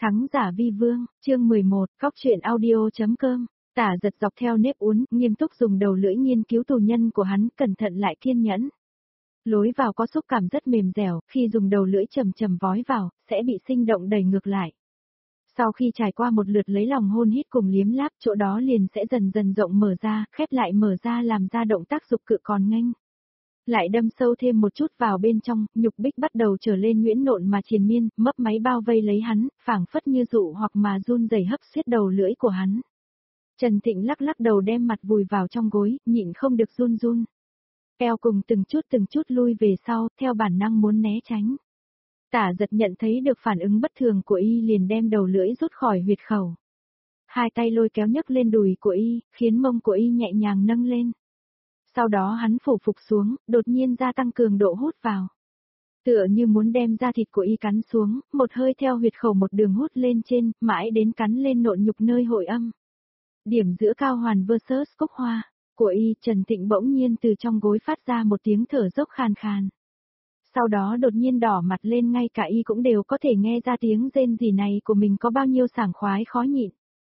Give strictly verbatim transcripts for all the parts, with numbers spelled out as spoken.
Thắng giả vi vương, chương mười một, cóc truyện audio.com. Tả Giật dọc theo nếp uốn, nghiêm túc dùng đầu lưỡi nghiên cứu tù nhân của hắn, cẩn thận lại kiên nhẫn. Lối vào có xúc cảm rất mềm dẻo, khi dùng đầu lưỡi chầm chầm vói vào, sẽ bị sinh động đẩy ngược lại. Sau khi trải qua một lượt lấy lòng hôn hít cùng liếm láp, chỗ đó liền sẽ dần dần rộng mở ra, khép lại mở ra làm ra động tác dục cự còn nghênh. Lại đâm sâu thêm một chút vào bên trong, nhục bích bắt đầu trở lên nhuyễn nộn mà triền miên, mấp máy bao vây lấy hắn, phảng phất như dụ hoặc mà run rẩy hấp xiết đầu lưỡi của hắn. Trần Thịnh lắc lắc đầu đem mặt vùi vào trong gối, nhịn không được run run. Eo cùng từng chút từng chút lui về sau, theo bản năng muốn né tránh. Tả Giật nhận thấy được phản ứng bất thường của y liền đem đầu lưỡi rút khỏi huyệt khẩu. Hai tay lôi kéo nhấc lên đùi của y, khiến mông của y nhẹ nhàng nâng lên. Sau đó hắn phủ phục xuống, đột nhiên gia tăng cường độ hút vào. Tựa như muốn đem da thịt của y cắn xuống, một hơi theo huyệt khẩu một đường hút lên trên, mãi đến cắn lên nộn nhục nơi hội âm. Điểm giữa cao hoàn versus cúc hoa của y, Trần Thịnh bỗng nhiên từ trong gối phát ra một tiếng thở dốc khàn khàn. Sau đó đột nhiên đỏ mặt lên, ngay cả y cũng đều có thể nghe ra tiếng rên rỉ này của mình có bao nhiêu sảng khoái khó nhịn.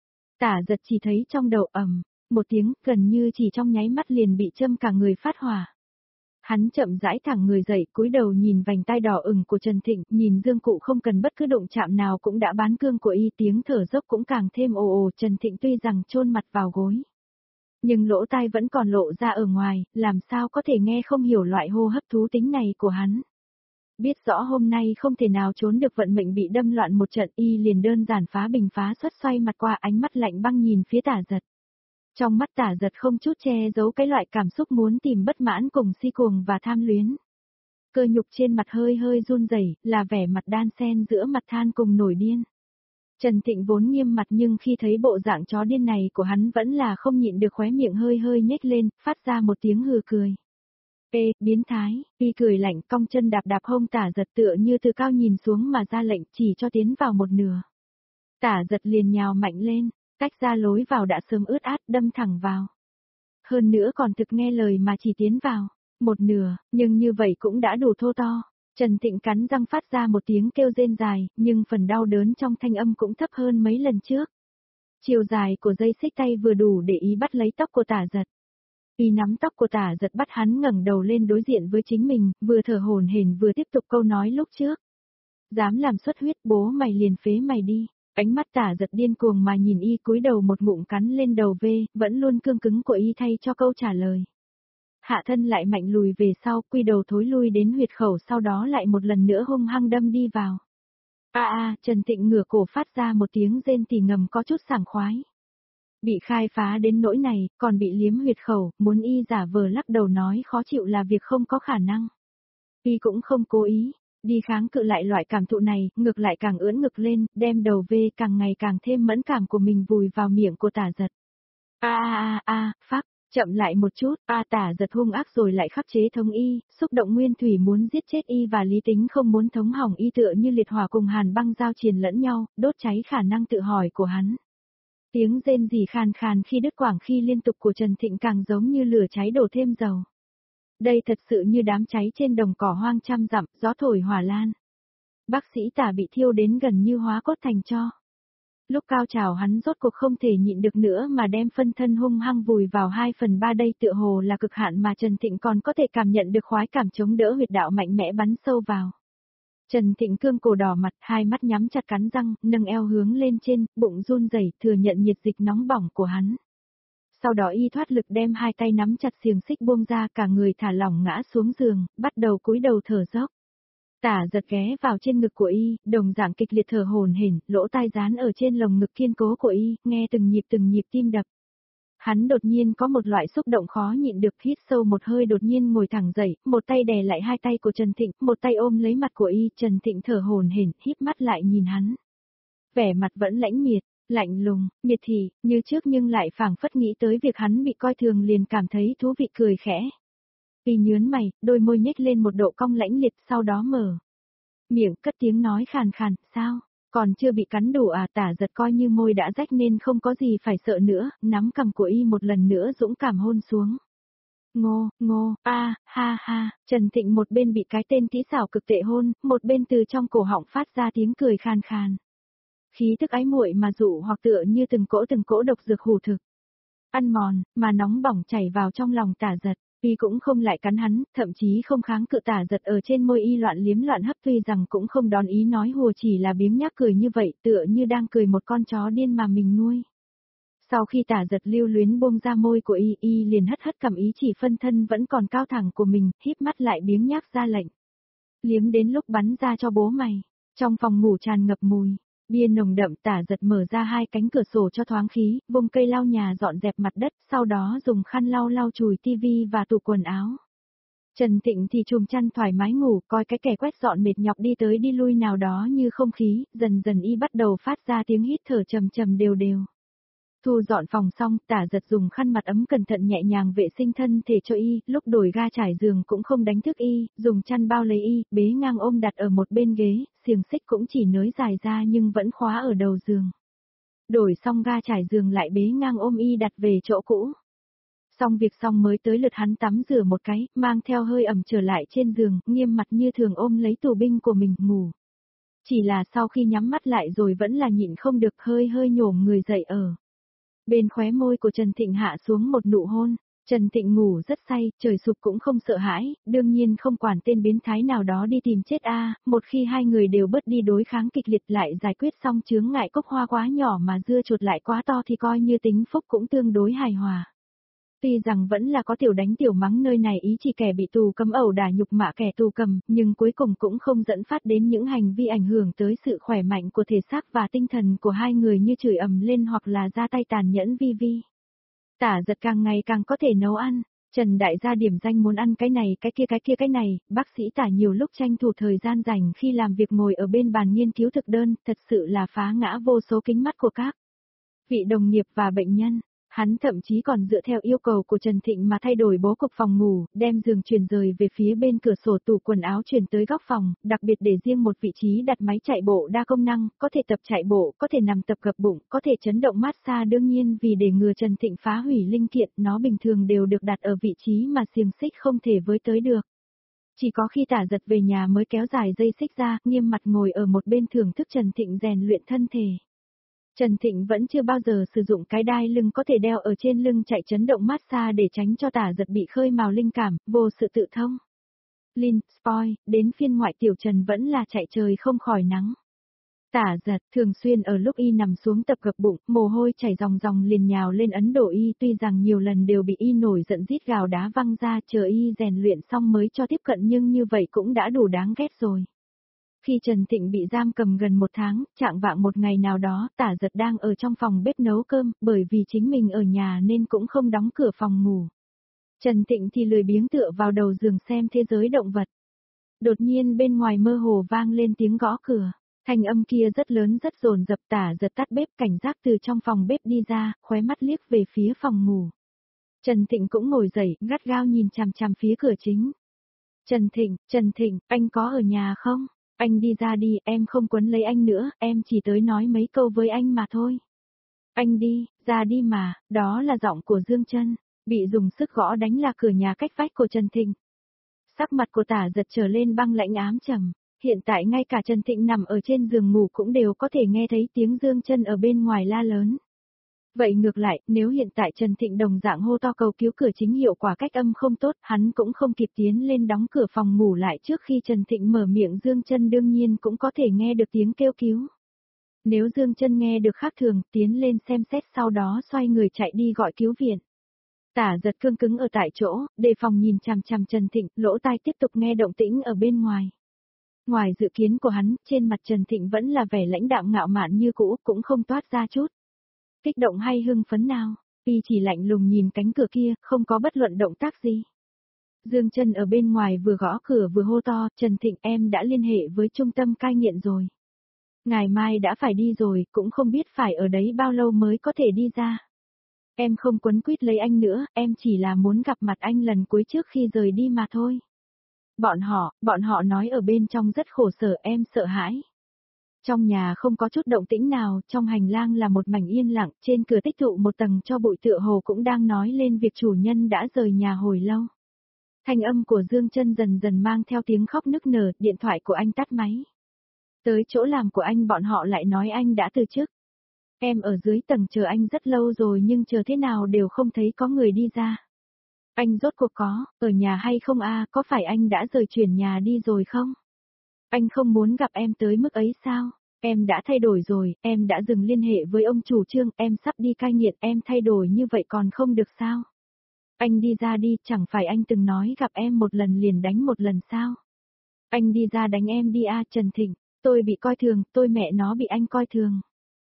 Tả Giật chỉ thấy trong đầu ầm một tiếng, gần như chỉ trong nháy mắt liền bị châm cả người phát hỏa. Hắn chậm rãi thẳng người dậy, cúi đầu nhìn vành tai đỏ ửng của Trần Thịnh, nhìn dương cụ không cần bất cứ động chạm nào cũng đã bán cương của y, tiếng thở dốc cũng càng thêm ồ ồ. Trần Thịnh tuy rằng chôn mặt vào gối, nhưng lỗ tai vẫn còn lộ ra ở ngoài, làm sao có thể nghe không hiểu loại hô hấp thú tính này của hắn. Biết rõ hôm nay không thể nào trốn được vận mệnh bị đâm loạn một trận, y liền đơn giản phá bình phá xuất xoay mặt qua, ánh mắt lạnh băng nhìn phía Tả Giật. Trong mắt Tả Giật không chút che giấu cái loại cảm xúc muốn tìm bất mãn cùng si cuồng và tham luyến. Cơ nhục trên mặt hơi hơi run rẩy, là vẻ mặt đan xen giữa mặt than cùng nổi điên. Trần Thịnh vốn nghiêm mặt nhưng khi thấy bộ dạng chó điên này của hắn vẫn là không nhịn được, khóe miệng hơi hơi nhếch lên, phát ra một tiếng hừ cười. Ê, biến thái, y cười lạnh, cong chân đạp đạp hông Tả Giật, tựa như từ cao nhìn xuống mà ra lệnh chỉ cho tiến vào một nửa. Tả Giật liền nhào mạnh lên, tách ra lối vào đã sớm ướt át, đâm thẳng vào. Hơn nữa còn thực nghe lời mà chỉ tiến vào một nửa, nhưng như vậy cũng đã đủ thô to. Trần Thịnh cắn răng phát ra một tiếng kêu rên dài, nhưng phần đau đớn trong thanh âm cũng thấp hơn mấy lần trước. Chiều dài của dây xích tay vừa đủ để ý bắt lấy tóc của Tả Giật. Y nắm tóc của Tả Giật bắt hắn ngẩng đầu lên đối diện với chính mình, vừa thở hổn hển vừa tiếp tục câu nói lúc trước. Dám làm xuất huyết, bố mày liền phế mày đi. Ánh mắt Tả Giật điên cuồng mà nhìn y, cúi đầu một ngụm cắn lên đầu V, vẫn luôn cương cứng của y thay cho câu trả lời. Hạ thân lại mạnh lùi về sau, quy đầu thối lui đến huyệt khẩu, sau đó lại một lần nữa hung hăng đâm đi vào. A a, Trần Thịnh ngửa cổ phát ra một tiếng rên tỉ ngầm có chút sảng khoái. Bị khai phá đến nỗi này, còn bị liếm huyệt khẩu, muốn y giả vờ lắc đầu nói khó chịu là việc không có khả năng. Y cũng không cố ý đi kháng cự lại loại cảm thụ này, ngược lại càng ưỡn ngực lên, đem đầu V càng ngày càng thêm mẫn cảm của mình vùi vào miệng của Tả Giật. A a a, phác, chậm lại một chút, a Tả Giật hung ác rồi lại khắc chế thống y, xúc động nguyên thủy muốn giết chết y và lý tính không muốn thống hỏng y, tựa như liệt hỏa cùng hàn băng giao triền lẫn nhau, đốt cháy khả năng tự hỏi của hắn. Tiếng rên rỉ khàn khàn khi đứt quãng khi liên tục của Trần Thịnh càng giống như lửa cháy đổ thêm dầu. Đây thật sự như đám cháy trên đồng cỏ hoang trăm dặm, gió thổi hỏa lan. Bác sĩ Tả bị thiêu đến gần như hóa cốt thành tro. Lúc cao trào hắn rốt cuộc không thể nhịn được nữa mà đem phân thân hung hăng vùi vào hai phần ba, đây tựa hồ là cực hạn mà Trần Thịnh còn có thể cảm nhận được khoái cảm chống đỡ huyệt đạo mạnh mẽ bắn sâu vào. Trần Thịnh cương cổ đỏ mặt, hai mắt nhắm chặt cắn răng, nâng eo hướng lên trên, bụng run rẩy thừa nhận nhiệt dịch nóng bỏng của hắn. Sau đó y thoát lực đem hai tay nắm chặt xiềng xích buông ra, cả người thả lỏng ngã xuống giường, bắt đầu cúi đầu thở dốc. Tả Giật ghé vào trên ngực của y, đồng dạng kịch liệt thở hổn hển, lỗ tai dán ở trên lồng ngực kiên cố của y, nghe từng nhịp từng nhịp tim đập. Hắn đột nhiên có một loại xúc động khó nhịn được, hít sâu một hơi đột nhiên ngồi thẳng dậy, một tay đè lại hai tay của Trần Thịnh, một tay ôm lấy mặt của y, Trần Thịnh thở hổn hển, híp mắt lại nhìn hắn. Vẻ mặt vẫn lãnh miệt, lạnh lùng, miệt thị, như trước nhưng lại phảng phất nghĩ tới việc hắn bị coi thường liền cảm thấy thú vị, cười khẽ. Y nhướng mày, đôi môi nhếch lên một độ cong lãnh liệt, sau đó mở miệng cất tiếng nói khàn khàn, sao, còn chưa bị cắn đủ à? Tả Giật coi như môi đã rách nên không có gì phải sợ nữa, nắm cằm của y một lần nữa dũng cảm hôn xuống. Ngô, ngô, a, ha ha, Trần Thịnh một bên bị cái tên kỹ xảo cực tệ hôn, một bên từ trong cổ họng phát ra tiếng cười khàn khàn. Khí tức ái muội mà dụ hoặc tựa như từng cỗ từng cỗ độc dược hủ thực. Ăn mòn, mà nóng bỏng chảy vào trong lòng Tả Giật, Y cũng không lại cắn hắn, thậm chí không kháng cự. Tả Giật ở trên môi Y loạn liếm loạn hấp, tuy rằng cũng không đón ý nói hùa, chỉ là biếng nhác cười như vậy, tựa như đang cười một con chó điên mà mình nuôi. Sau khi Tả Giật lưu luyến buông ra môi của Y, Y liền hất hất cầm ý chỉ phân thân vẫn còn cao thẳng của mình, híp mắt lại biếng nhác ra lệnh. Liếm đến lúc bắn ra cho bố mày. Trong phòng ngủ tràn ngập mùi bia nồng đậm. Tả Giật mở ra hai cánh cửa sổ cho thoáng khí, vùng cây lau nhà dọn dẹp mặt đất, sau đó dùng khăn lau lau chùi tivi và tủ quần áo. Trần Thịnh thì chùm chăn thoải mái ngủ, coi cái kẻ quét dọn mệt nhọc đi tới đi lui nào đó như không khí, dần dần Y bắt đầu phát ra tiếng hít thở trầm trầm đều đều. Thu dọn phòng xong, Tả Giật dùng khăn mặt ấm cẩn thận nhẹ nhàng vệ sinh thân thể cho Y, lúc đổi ga trải giường cũng không đánh thức Y, dùng chăn bao lấy Y, bế ngang ôm đặt ở một bên ghế, xiềng xích cũng chỉ nới dài ra nhưng vẫn khóa ở đầu giường. Đổi xong ga trải giường lại bế ngang ôm Y đặt về chỗ cũ. Xong việc xong mới tới lượt hắn tắm rửa một cái, mang theo hơi ẩm trở lại trên giường, nghiêm mặt như thường ôm lấy tù binh của mình ngủ. Chỉ là sau khi nhắm mắt lại rồi vẫn là nhịn không được, hơi hơi nhổm người dậy ở. Bên khóe môi của Trần Thịnh hạ xuống một nụ hôn. Trần Thịnh ngủ rất say, trời sụp cũng không sợ hãi, đương nhiên không quản tên biến thái nào đó đi tìm chết a. Một khi hai người đều bớt đi đối kháng kịch liệt lại giải quyết xong chướng ngại cốc hoa quá nhỏ mà dưa chuột lại quá to thì coi như tính phúc cũng tương đối hài hòa. Tuy rằng vẫn là có tiểu đánh tiểu mắng nơi này, ý chỉ kẻ bị tù cấm ẩu đả nhục mạ kẻ tù cầm, nhưng cuối cùng cũng không dẫn phát đến những hành vi ảnh hưởng tới sự khỏe mạnh của thể xác và tinh thần của hai người như chửi ầm lên hoặc là ra tay tàn nhẫn vi vi. Tả Giật càng ngày càng có thể nấu ăn, Trần Đại gia điểm danh muốn ăn cái này cái kia cái kia cái này, bác sĩ Tả nhiều lúc tranh thủ thời gian rảnh khi làm việc ngồi ở bên bàn nghiên cứu thực đơn, thật sự là phá ngã vô số kính mắt của các vị đồng nghiệp và bệnh nhân. Hắn thậm chí còn dựa theo yêu cầu của Trần Thịnh mà thay đổi bố cục phòng ngủ, đem giường chuyển rời về phía bên cửa sổ, tủ quần áo chuyển tới góc phòng, đặc biệt để riêng một vị trí đặt máy chạy bộ đa công năng, có thể tập chạy bộ, có thể nằm tập gập bụng, có thể chấn động massage. Đương nhiên vì để ngừa Trần Thịnh phá hủy linh kiện, nó bình thường đều được đặt ở vị trí mà xiềng xích không thể với tới được. Chỉ có khi Tả Giật về nhà mới kéo dài dây xích ra, nghiêm mặt ngồi ở một bên thưởng thức Trần Thịnh rèn luyện thân thể. Trần Thịnh vẫn chưa bao giờ sử dụng cái đai lưng có thể đeo ở trên lưng chạy chấn động massage để tránh cho Tả Giật bị khơi mào linh cảm, vô sự tự thông. Lin, spoil, đến phiên ngoại tiểu Trần vẫn là chạy trời không khỏi nắng. Tả Giật thường xuyên ở lúc Y nằm xuống tập gập bụng, mồ hôi chảy ròng ròng liền nhào lên ấn đổ Y, tuy rằng nhiều lần đều bị Y nổi giận rít gào đá văng ra, chờ Y rèn luyện xong mới cho tiếp cận, nhưng như vậy cũng đã đủ đáng ghét rồi. Khi Trần Thịnh bị giam cầm gần một tháng, trạng vạng một ngày nào đó, Tả Giật đang ở trong phòng bếp nấu cơm, bởi vì chính mình ở nhà nên cũng không đóng cửa phòng ngủ. Trần Thịnh thì lười biếng tựa vào đầu giường xem thế giới động vật. Đột nhiên bên ngoài mơ hồ vang lên tiếng gõ cửa, thanh âm kia rất lớn rất dồn dập. Tả Giật tắt bếp cảnh giác từ trong phòng bếp đi ra, khóe mắt liếc về phía phòng ngủ. Trần Thịnh cũng ngồi dậy, gắt gao nhìn chằm chằm phía cửa chính. Trần Thịnh, Trần Thịnh, anh có ở nhà không? Anh đi ra đi, em không quấn lấy anh nữa, em chỉ tới nói mấy câu với anh mà thôi. Anh đi, ra đi mà, đó là giọng của Dương Chân, bị dùng sức gõ đánh là cửa nhà cách vách của Trần Thịnh. Sắc mặt của Tả Giật trở lên băng lãnh ám trầm, hiện tại ngay cả Trần Thịnh nằm ở trên giường ngủ cũng đều có thể nghe thấy tiếng Dương Chân ở bên ngoài la lớn. Vậy ngược lại, nếu hiện tại Trần Thịnh đồng dạng hô to cầu cứu cửa chính hiệu quả cách âm không tốt, hắn cũng không kịp tiến lên đóng cửa phòng ngủ lại trước khi Trần Thịnh mở miệng. Dương Chân đương nhiên cũng có thể nghe được tiếng kêu cứu. Nếu Dương Chân nghe được khác thường, tiến lên xem xét sau đó xoay người chạy đi gọi cứu viện. Tả Giật cương cứng ở tại chỗ, đề phòng nhìn chằm chằm Trần Thịnh, lỗ tai tiếp tục nghe động tĩnh ở bên ngoài. Ngoài dự kiến của hắn, trên mặt Trần Thịnh vẫn là vẻ lãnh đạm ngạo mạn như cũ, cũng không toát ra chút kích động hay hưng phấn nào, Y chỉ lạnh lùng nhìn cánh cửa kia, không có bất luận động tác gì. Dương Chân ở bên ngoài vừa gõ cửa vừa hô to, Trần Thịnh, em đã liên hệ với trung tâm cai nghiện rồi. Ngày mai đã phải đi rồi, cũng không biết phải ở đấy bao lâu mới có thể đi ra. Em không quấn quýt lấy anh nữa, em chỉ là muốn gặp mặt anh lần cuối trước khi rời đi mà thôi. Bọn họ, bọn họ nói ở bên trong rất khổ sở, em sợ hãi. Trong nhà không có chút động tĩnh nào, trong hành lang là một mảnh yên lặng, trên cửa tích tụ một tầng cho bụi, tựa hồ cũng đang nói lên việc chủ nhân đã rời nhà hồi lâu. Thanh âm của Dương Chân dần dần mang theo tiếng khóc nức nở, điện thoại của anh tắt máy. Tới chỗ làm của anh bọn họ lại nói anh đã từ chức. Em ở dưới tầng chờ anh rất lâu rồi nhưng chờ thế nào đều không thấy có người đi ra. Anh rốt cuộc có, ở nhà hay không a, có phải anh đã rời chuyển nhà đi rồi không? Anh không muốn gặp em tới mức ấy sao? Em đã thay đổi rồi, em đã dừng liên hệ với ông chủ Trương, em sắp đi cai nghiện, em thay đổi như vậy còn không được sao? Anh đi ra đi, chẳng phải anh từng nói gặp em một lần liền đánh một lần sao? Anh đi ra đánh em đi a, Trần Thịnh, tôi bị coi thường, tôi mẹ nó bị anh coi thường.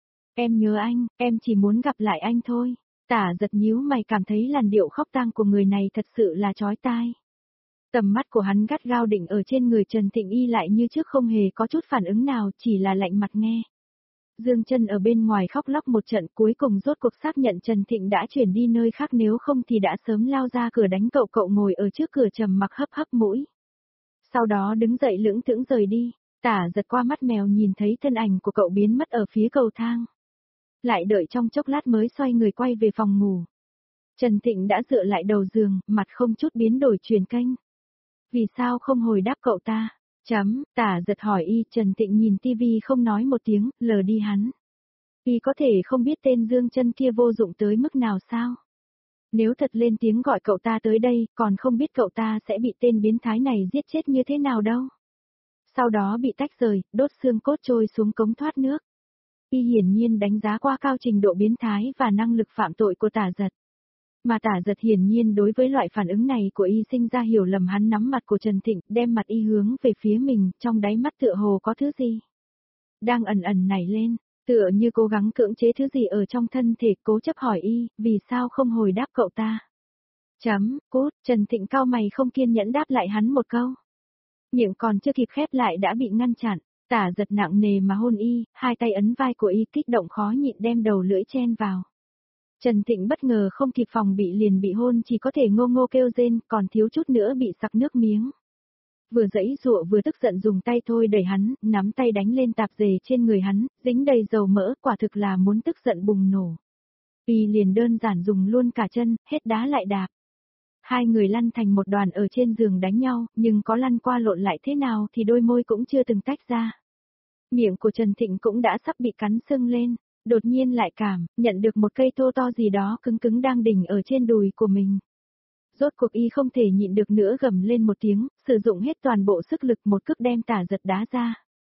Em nhớ anh, em chỉ muốn gặp lại anh thôi. Tả giật nhíu mày cảm thấy làn điệu khóc tang của người này thật sự là chói tai. Tầm mắt của hắn gắt gao định ở trên người Trần Thịnh y lại như trước không hề có chút phản ứng nào, chỉ là lạnh mặt nghe. Dương Chân ở bên ngoài khóc lóc một trận cuối cùng rốt cuộc xác nhận Trần Thịnh đã chuyển đi nơi khác nếu không thì đã sớm lao ra cửa đánh cậu cậu ngồi ở trước cửa trầm mặc hấp hấp mũi. Sau đó đứng dậy lững thững rời đi, tả giật qua mắt mèo nhìn thấy thân ảnh của cậu biến mất ở phía cầu thang. Lại đợi trong chốc lát mới xoay người quay về phòng ngủ. Trần Thịnh đã dựa lại đầu giường, mặt không chút biến đổi chuyển kênh. Vì sao không hồi đáp cậu ta? Chấm, tả giật hỏi y, Trần Thịnh nhìn tivi không nói một tiếng, lờ đi hắn. Y có thể không biết tên Dương Chân kia vô dụng tới mức nào sao? Nếu thật lên tiếng gọi cậu ta tới đây, còn không biết cậu ta sẽ bị tên biến thái này giết chết như thế nào đâu. Sau đó bị tách rời, đốt xương cốt trôi xuống cống thoát nước. Y hiển nhiên đánh giá qua cao trình độ biến thái và năng lực phạm tội của tả giật. Mà tả giật hiển nhiên đối với loại phản ứng này của y sinh ra hiểu lầm, hắn nắm mặt của Trần Thịnh, đem mặt y hướng về phía mình, trong đáy mắt tựa hồ có thứ gì. Đang ẩn ẩn nảy lên, tựa như cố gắng cưỡng chế thứ gì ở trong thân thể, cố chấp hỏi y, vì sao không hồi đáp cậu ta. Chấm, cút, Trần Thịnh cau mày không kiên nhẫn đáp lại hắn một câu. Miệng còn chưa kịp khép lại đã bị ngăn chặn, tả giật nặng nề mà hôn y, hai tay ấn vai của y kích động khó nhịn đem đầu lưỡi chen vào. Trần Thịnh bất ngờ không kịp phòng bị liền bị hôn, chỉ có thể ngô ngô kêu rên, còn thiếu chút nữa bị sặc nước miếng. Vừa giãy giụa vừa tức giận dùng tay thôi đẩy hắn, nắm tay đánh lên tạp dề trên người hắn, dính đầy dầu mỡ, quả thực là muốn tức giận bùng nổ. Y liền đơn giản dùng luôn cả chân, hết đá lại đạp. Hai người lăn thành một đoàn ở trên giường đánh nhau, nhưng có lăn qua lộn lại thế nào thì đôi môi cũng chưa từng tách ra. Miệng của Trần Thịnh cũng đã sắp bị cắn sưng lên. Đột nhiên lại cảm, nhận được một cây thô to gì đó cứng cứng đang đỉnh ở trên đùi của mình. Rốt cuộc y không thể nhịn được nữa gầm lên một tiếng, sử dụng hết toàn bộ sức lực một cước đem tả giật đá ra.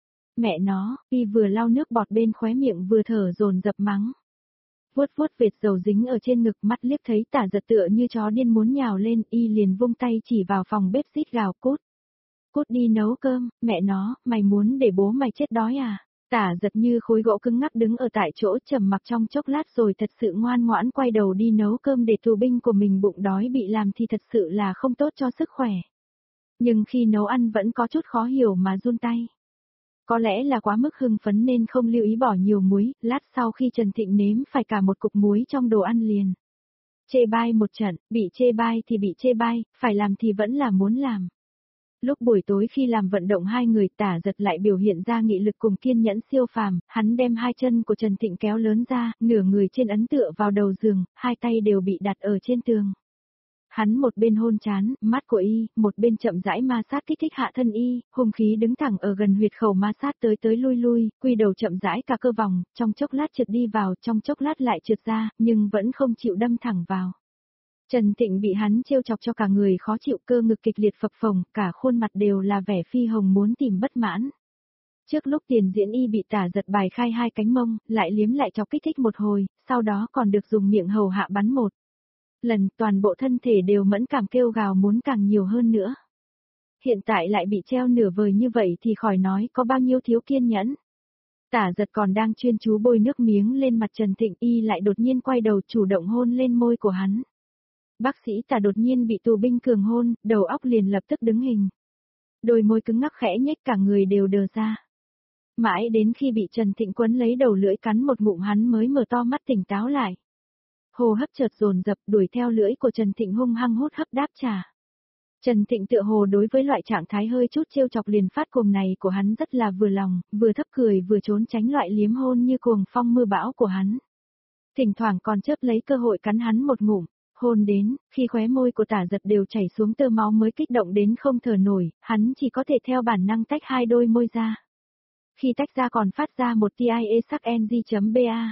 Mẹ nó, y vừa lau nước bọt bên khóe miệng vừa thở dồn dập mắng. Vuốt vuốt vệt dầu dính ở trên ngực, mắt liếc thấy tả giật tựa như chó điên muốn nhào lên, y liền vung tay chỉ vào phòng bếp rít gào, cút. Cút đi nấu cơm, mẹ nó, mày muốn để bố mày chết đói à? Tả giật như khối gỗ cứng ngắc đứng ở tại chỗ trầm mặc trong chốc lát rồi thật sự ngoan ngoãn quay đầu đi nấu cơm để tù binh của mình bụng đói bị làm thì thật sự là không tốt cho sức khỏe. Nhưng khi nấu ăn vẫn có chút khó hiểu mà run tay. Có lẽ là quá mức hưng phấn nên không lưu ý bỏ nhiều muối, lát sau khi Trần Thịnh nếm phải cả một cục muối trong đồ ăn liền. Chê bai một trận, bị chê bai thì bị chê bai, phải làm thì vẫn là muốn làm. Lúc buổi tối khi làm vận động hai người tả giật lại biểu hiện ra nghị lực cùng kiên nhẫn siêu phàm, hắn đem hai chân của Trần Thịnh kéo lớn ra, nửa người trên ấn tựa vào đầu giường, hai tay đều bị đặt ở trên tường. Hắn một bên hôn chán, mắt của y, một bên chậm rãi ma sát kích thích hạ thân y, hung khí đứng thẳng ở gần huyệt khẩu ma sát tới tới lui lui, quy đầu chậm rãi cả cơ vòng, trong chốc lát trượt đi vào, trong chốc lát lại trượt ra, nhưng vẫn không chịu đâm thẳng vào. Trần Thịnh bị hắn trêu chọc cho cả người khó chịu, cơ ngực kịch liệt phập phồng, cả khuôn mặt đều là vẻ phi hồng muốn tìm bất mãn. Trước lúc tiền diễn y bị tả giật bài khai hai cánh mông, lại liếm lại chọc kích thích một hồi, sau đó còn được dùng miệng hầu hạ bắn một lần, toàn bộ thân thể đều mẫn cảm kêu gào muốn càng nhiều hơn nữa. Hiện tại lại bị treo nửa vời như vậy thì khỏi nói có bao nhiêu thiếu kiên nhẫn. Tả giật còn đang chuyên chú bôi nước miếng lên mặt Trần Thịnh, y lại đột nhiên quay đầu chủ động hôn lên môi của hắn. Bác sĩ Tả đột nhiên bị tù binh cường hôn, đầu óc liền lập tức đứng hình. Đôi môi cứng ngắc khẽ nhếch, cả người đều đờ ra. Mãi đến khi bị Trần Thịnh quấn lấy đầu lưỡi cắn một ngụm hắn mới mở to mắt tỉnh táo lại. Hô hấp chợt dồn dập đuổi theo lưỡi của Trần Thịnh hung hăng hút hấp đáp trả. Trần Thịnh tựa hồ đối với loại trạng thái hơi chút trêu chọc liền phát cuồng này của hắn rất là vừa lòng, vừa thấp cười vừa trốn tránh loại liếm hôn như cuồng phong mưa bão của hắn. Thỉnh thoảng còn chớp lấy cơ hội cắn hắn một ngụm. Hôn đến, khi khóe môi của tả giật đều chảy xuống tơ máu mới kích động đến không thở nổi, hắn chỉ có thể theo bản năng tách hai đôi môi ra. khi tách ra còn phát ra một tia sắc ng.ba.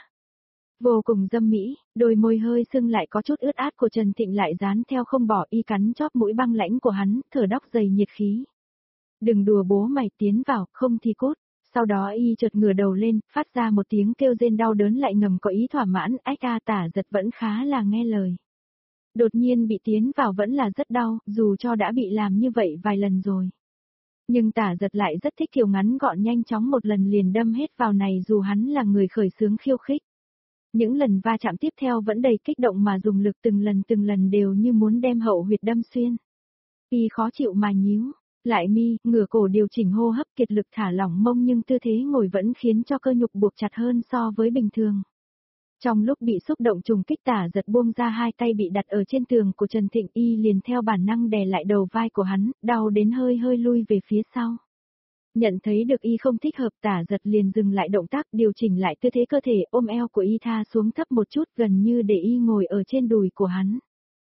Vô cùng dâm mỹ, đôi môi hơi sưng lại có chút ướt át của Trần Thịnh lại dán theo không bỏ, y cắn chóp mũi băng lãnh của hắn, thở đóc dày nhiệt khí. Đừng đùa bố mày, tiến vào, không thì cút. Sau đó y chợt ngửa đầu lên, phát ra một tiếng kêu rên đau đớn lại ngầm có ý thỏa mãn, ách ca Tả Giật vẫn khá là nghe lời. Đột nhiên bị tiến vào vẫn là rất đau, dù cho đã bị làm như vậy vài lần rồi. Nhưng Tả Giật lại rất thích kiểu ngắn gọn nhanh chóng một lần liền đâm hết vào này dù hắn là người khởi xướng khiêu khích. Những lần va chạm tiếp theo vẫn đầy kích động mà dùng lực từng lần từng lần đều như muốn đem hậu huyệt đâm xuyên. Y khó chịu mà nhíu, lại mi, ngửa cổ điều chỉnh hô hấp kiệt lực thả lỏng mông nhưng tư thế ngồi vẫn khiến cho cơ nhục buộc chặt hơn so với bình thường. Trong lúc bị xúc động trùng kích Tả Giật buông ra hai tay bị đặt ở trên tường của Trần Thịnh y liền theo bản năng đè lại đầu vai của hắn, đau đến hơi hơi lui về phía sau. Nhận thấy được y không thích hợp Tả Giật liền dừng lại động tác điều chỉnh lại tư thế cơ thể ôm eo của y tha xuống thấp một chút gần như để y ngồi ở trên đùi của hắn.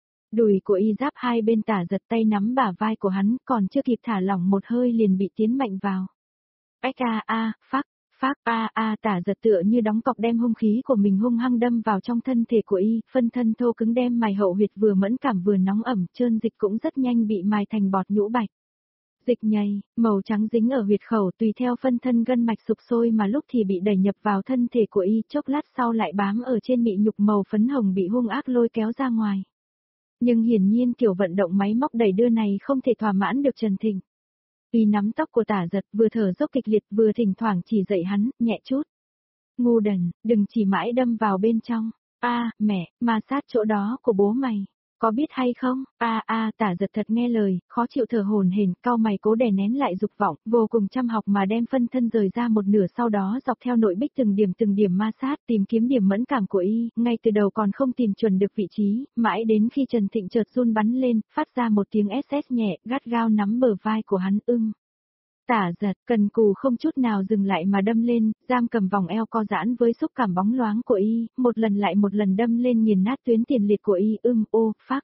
Đùi của y giáp hai bên Tả Giật tay nắm bả vai của hắn còn chưa kịp thả lỏng một hơi liền bị tiến mạnh vào. Ách a a, phác, phác a a Tả Giật tựa như đóng cọc đem hung khí của mình hung hăng đâm vào trong thân thể của y, phân thân thô cứng đem mài hậu huyệt vừa mẫn cảm vừa nóng ẩm trơn dịch cũng rất nhanh bị mài thành bọt nhũ bạch. Dịch nhầy, màu trắng dính ở huyệt khẩu tùy theo phân thân gân mạch sụp sôi mà lúc thì bị đẩy nhập vào thân thể của y chốc lát sau lại bám ở trên mị nhục màu phấn hồng bị hung ác lôi kéo ra ngoài. Nhưng hiển nhiên kiểu vận động máy móc đẩy đưa này không thể thỏa mãn được Trần Thịnh. Y nắm tóc của Tả Giật vừa thở dốc kịch liệt vừa thỉnh thoảng chỉ dạy hắn, nhẹ chút. Ngu đần, đừng chỉ mãi đâm vào bên trong. A, mẹ, ma sát chỗ đó của bố mày. Có biết hay không? A a Tả Giật thật nghe lời, khó chịu thở hổn hển, cau mày cố đè nén lại dục vọng, vô cùng chăm học mà đem phân thân rời ra một nửa sau đó dọc theo nội bích từng điểm từng điểm ma sát tìm kiếm điểm mẫn cảm của y, ngay từ đầu còn không tìm chuẩn được vị trí, mãi đến khi Trần Thịnh chợt run bắn lên, phát ra một tiếng ét ét nhẹ, gắt gao nắm bờ vai của hắn ưng. Tả Giật, cần cù không chút nào dừng lại mà đâm lên, giam cầm vòng eo co giãn với xúc cảm bóng loáng của y, một lần lại một lần đâm lên nghiền nát tuyến tiền liệt của y, ưng, ô, phác.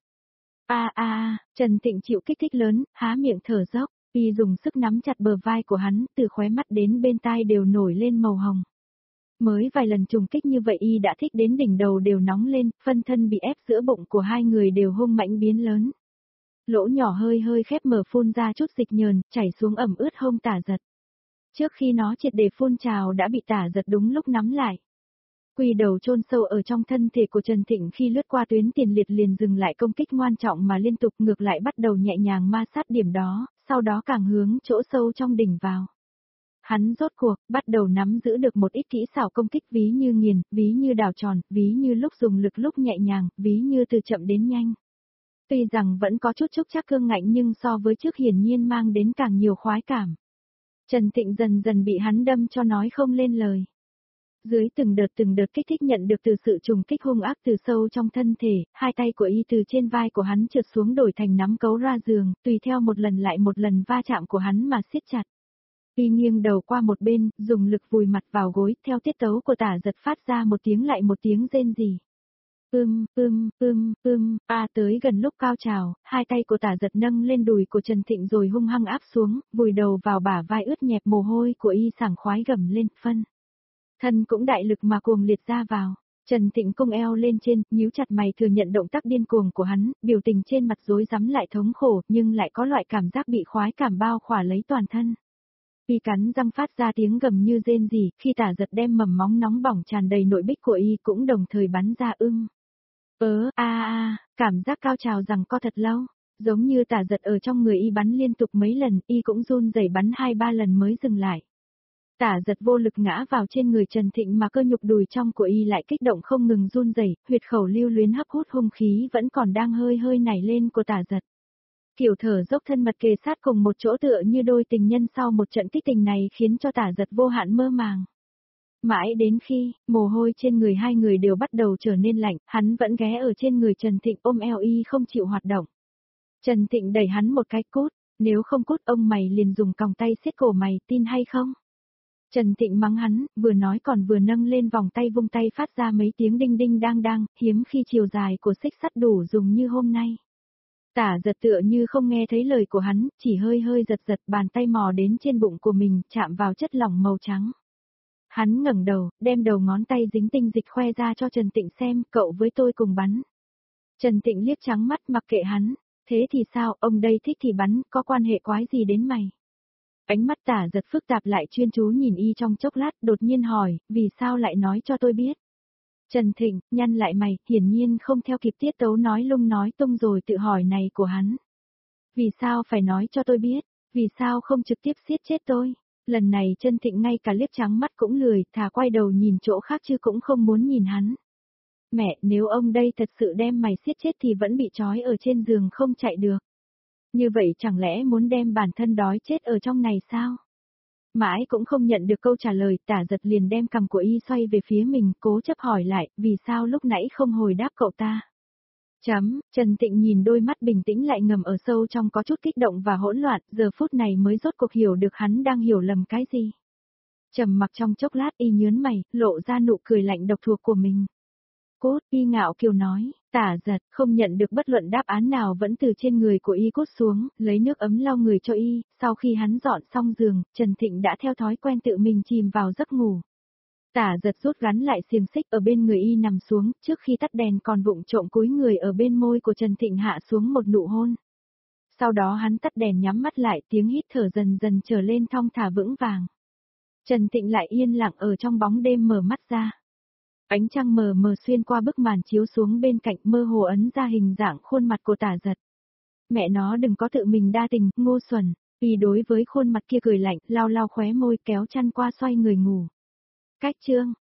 A a a, Trần Thịnh chịu kích thích lớn, há miệng thở dốc, y dùng sức nắm chặt bờ vai của hắn, từ khóe mắt đến bên tai đều nổi lên màu hồng. Mới vài lần trùng kích như vậy y đã thích đến đỉnh đầu đều nóng lên, phân thân bị ép giữa bụng của hai người đều hung mãnh biến lớn. Lỗ nhỏ hơi hơi khép mở phun ra chút dịch nhờn, chảy xuống ẩm ướt hông Tả Giật. Trước khi nó triệt để phun trào đã bị Tả Giật đúng lúc nắm lại. Quỳ đầu chôn sâu ở trong thân thể của Trần Thịnh khi lướt qua tuyến tiền liệt liền dừng lại công kích ngoan trọng mà liên tục ngược lại bắt đầu nhẹ nhàng ma sát điểm đó, sau đó càng hướng chỗ sâu trong đỉnh vào. Hắn rốt cuộc, bắt đầu nắm giữ được một ít kỹ xảo công kích ví như nghiền, ví như đảo tròn, ví như lúc dùng lực lúc nhẹ nhàng, ví như từ chậm đến nhanh. Tuy rằng vẫn có chút chúc chắc cương ngạnh nhưng so với trước hiển nhiên mang đến càng nhiều khoái cảm. Trần Thịnh dần dần bị hắn đâm cho nói không lên lời. Dưới từng đợt từng đợt kích thích nhận được từ sự trùng kích hung ác từ sâu trong thân thể, hai tay của y từ trên vai của hắn trượt xuống đổi thành nắm cấu ra giường, tùy theo một lần lại một lần va chạm của hắn mà siết chặt. Y nghiêng đầu qua một bên, dùng lực vùi mặt vào gối, theo tiết tấu của Tả Giật phát ra một tiếng lại một tiếng rên rỉ. Ưm, ưm, ưm, ưm, a tới gần lúc cao trào, hai tay của Tả Giật nâng lên đùi của Trần Thịnh rồi hung hăng áp xuống, vùi đầu vào bả vai ướt nhẹp mồ hôi của y sảng khoái gầm lên, phân. Thân cũng đại lực mà cuồng liệt ra vào. Trần Thịnh cung eo lên trên, nhíu chặt mày thừa nhận động tác điên cuồng của hắn, biểu tình trên mặt rối rắm lại thống khổ, nhưng lại có loại cảm giác bị khoái cảm bao khỏa lấy toàn thân. Y cắn răng phát ra tiếng gầm như rên rỉ, khi Tả Giật đem mầm móng nóng bỏng tràn đầy nội bích của y cũng đồng thời bắn ra ưng. Ớ, a a, cảm giác cao trào rằng co thật lâu, giống như Tả Giật ở trong người y bắn liên tục mấy lần, y cũng run rẩy bắn hai ba lần mới dừng lại. Tả Giật vô lực ngã vào trên người Trần Thịnh mà cơ nhục đùi trong của y lại kích động không ngừng run rẩy, huyệt khẩu lưu luyến hấp hút hung khí vẫn còn đang hơi hơi nảy lên của Tả Giật. Kiểu thở dốc thân mật kề sát cùng một chỗ tựa như đôi tình nhân sau một trận kích tình này khiến cho Tả Giật vô hạn mơ màng. Mãi đến khi, mồ hôi trên người hai người đều bắt đầu trở nên lạnh, hắn vẫn ghé ở trên người Trần Thịnh ôm eo y không chịu hoạt động. Trần Thịnh đẩy hắn một cái cút, nếu không cút ông mày liền dùng còng tay siết cổ mày, tin hay không? Trần Thịnh mắng hắn, vừa nói còn vừa nâng lên vòng tay vung tay phát ra mấy tiếng đinh đinh đang đang, hiếm khi chiều dài của xích sắt đủ dùng như hôm nay. Tả giật tựa như không nghe thấy lời của hắn, chỉ hơi hơi giật giật bàn tay mò đến trên bụng của mình, chạm vào chất lỏng màu trắng. Hắn ngẩng đầu, đem đầu ngón tay dính tinh dịch khoe ra cho Trần Tịnh xem, cậu với tôi cùng bắn. Trần Tịnh liếc trắng mắt mặc kệ hắn, thế thì sao, ông đây thích thì bắn, có quan hệ quái gì đến mày? Ánh mắt Tả giật phức tạp lại chuyên chú nhìn y trong chốc lát, đột nhiên hỏi, vì sao lại nói cho tôi biết? Trần Thịnh, nhăn lại mày, hiển nhiên không theo kịp tiết tấu nói lung nói tung rồi tự hỏi này của hắn. Vì sao phải nói cho tôi biết? Vì sao không trực tiếp giết chết tôi? Lần này Trần Thịnh ngay cả liếc trắng mắt cũng lười, thà quay đầu nhìn chỗ khác chứ cũng không muốn nhìn hắn. Mẹ, nếu ông đây thật sự đem mày giết chết thì vẫn bị trói ở trên giường không chạy được. Như vậy chẳng lẽ muốn đem bản thân đói chết ở trong này sao? Mãi cũng không nhận được câu trả lời, Tả giật liền đem cằm của y xoay về phía mình, cố chấp hỏi lại, vì sao lúc nãy không hồi đáp cậu ta? Chấm, Trần Tịnh nhìn đôi mắt bình tĩnh lại ngầm ở sâu trong có chút kích động và hỗn loạn, giờ phút này mới rốt cuộc hiểu được hắn đang hiểu lầm cái gì. Trầm mặc trong chốc lát y nhớn mày, lộ ra nụ cười lạnh độc thuộc của mình. Cốt, y ngạo kiều nói, Tả giật, không nhận được bất luận đáp án nào vẫn từ trên người của y cốt xuống, lấy nước ấm lau người cho y, sau khi hắn dọn xong giường, Trần Thịnh đã theo thói quen tự mình chìm vào giấc ngủ. Tả giật rút gắn lại xiềng xích ở bên người y nằm xuống, trước khi tắt đèn còn vụng trộm cúi người ở bên môi của Trần Thịnh hạ xuống một nụ hôn. Sau đó hắn tắt đèn nhắm mắt lại, tiếng hít thở dần dần trở lên thong thả vững vàng. Trần Thịnh lại yên lặng ở trong bóng đêm mở mắt ra. Ánh trăng mờ mờ xuyên qua bức màn chiếu xuống bên cạnh mơ hồ ấn ra hình dạng khuôn mặt của Tả giật. Mẹ nó đừng có tự mình đa tình, ngu xuẩn, vì đối với khuôn mặt kia cười lạnh, lau lau khóe môi kéo chăn qua xoay người ngủ. Cách chương